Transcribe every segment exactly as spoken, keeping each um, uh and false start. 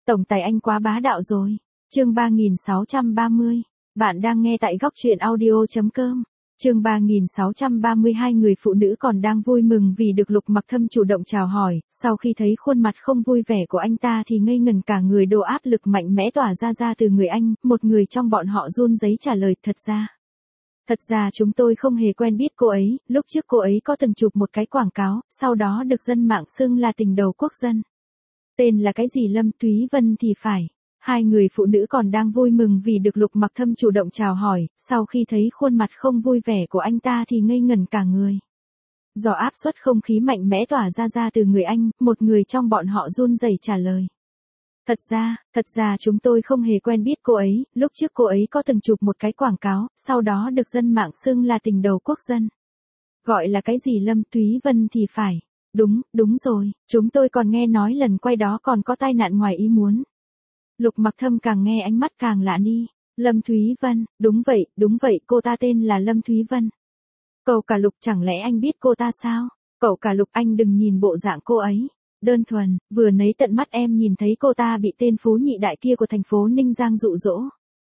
Tổng tài anh quá bá đạo rồi. Chương ba nghìn sáu trăm ba mươi. Bạn đang nghe tại góc truyện audio chấm com. Chương ba nghìn sáu trăm ba mươi hai người phụ nữ còn đang vui mừng vì được Lục Mặc Thâm chủ động chào hỏi, sau khi thấy khuôn mặt không vui vẻ của anh ta thì ngây ngần cả người, đồ áp lực mạnh mẽ tỏa ra ra từ người anh, một người trong bọn họ run rẩy trả lời, thật ra. Thật ra chúng tôi không hề quen biết cô ấy, lúc trước cô ấy có từng chụp một cái quảng cáo, sau đó được dân mạng xưng là tình đầu quốc dân. Tên là cái gì Lâm Thúy Vân thì phải. Hai người phụ nữ còn đang vui mừng vì được Lục Mặc Thâm chủ động chào hỏi, sau khi thấy khuôn mặt không vui vẻ của anh ta thì ngây ngẩn cả người. Do áp suất không khí mạnh mẽ tỏa ra ra từ người anh, một người trong bọn họ run rẩy trả lời. Thật ra, thật ra chúng tôi không hề quen biết cô ấy, lúc trước cô ấy có từng chụp một cái quảng cáo, sau đó được dân mạng xưng là tình đầu quốc dân. Gọi là cái gì Lâm Thúy Vân thì phải. Đúng, đúng rồi, chúng tôi còn nghe nói lần quay đó còn có tai nạn ngoài ý muốn. Lục Mặc Thâm càng nghe ánh mắt càng lạ đi. Lâm Thúy Vân, đúng vậy, đúng vậy, cô ta tên là Lâm Thúy Vân. Cậu cả Lục, chẳng lẽ anh biết cô ta sao? Cậu cả Lục, anh đừng nhìn bộ dạng cô ấy. Đơn thuần, vừa nấy tận mắt em nhìn thấy cô ta bị tên phú nhị đại kia của thành phố Ninh Giang dụ dỗ.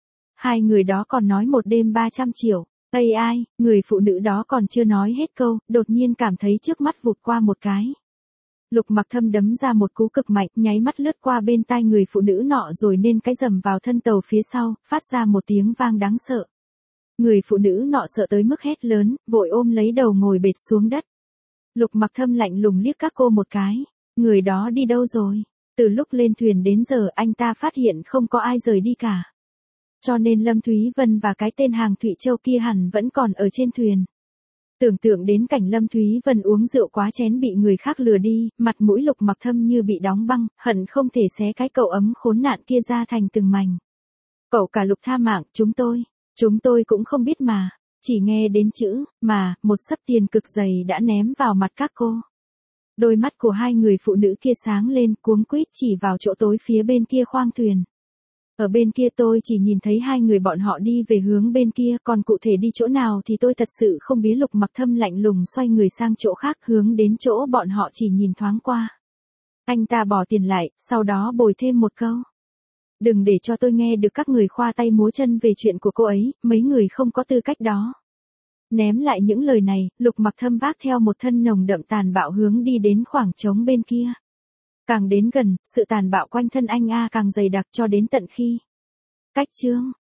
Hai người đó còn nói một đêm ba trăm triệu. Ây ai, người phụ nữ đó còn chưa nói hết câu, đột nhiên cảm thấy trước mắt vụt qua một cái. Lục Mặc Thâm đấm ra một cú cực mạnh, nháy mắt lướt qua bên tai người phụ nữ nọ rồi nên cái rầm vào thân tàu phía sau, phát ra một tiếng vang đáng sợ. Người phụ nữ nọ sợ tới mức hét lớn, vội ôm lấy đầu ngồi bệt xuống đất. Lục Mặc Thâm lạnh lùng liếc các cô một cái. Người đó đi đâu rồi? Từ lúc lên thuyền đến giờ anh ta phát hiện không có ai rời đi cả. Cho nên Lâm Thúy Vân và cái tên hàng Thụy Châu kia hẳn vẫn còn ở trên thuyền. Tưởng tượng đến cảnh Lâm Thúy Vân uống rượu quá chén bị người khác lừa đi, mặt mũi Lục Mặc Thâm như bị đóng băng, hận không thể xé cái cậu ấm khốn nạn kia ra thành từng mảnh. Cậu cả Lục tha mạng, chúng tôi, chúng tôi cũng không biết mà, chỉ nghe đến chữ, mà, một xấp tiền cực dày đã ném vào mặt các cô. Đôi mắt của hai người phụ nữ kia sáng lên, cuống quýt chỉ vào chỗ tối phía bên kia khoang thuyền. Ở bên kia tôi chỉ nhìn thấy hai người bọn họ đi về hướng bên kia, còn cụ thể đi chỗ nào thì tôi thật sự không biết. Lục Mặc Thâm lạnh lùng xoay người sang chỗ khác, hướng đến chỗ bọn họ chỉ nhìn thoáng qua. Anh ta bỏ tiền lại, sau đó bồi thêm một câu. Đừng để cho tôi nghe được các người khoa tay múa chân về chuyện của cô ấy, mấy người không có tư cách đó. Ném lại những lời này, Lục Mặc Thâm vác theo một thân nồng đậm tàn bạo hướng đi đến khoảng trống bên kia. Càng đến gần, sự tàn bạo quanh thân anh a càng dày đặc cho đến tận khi. Cách chương,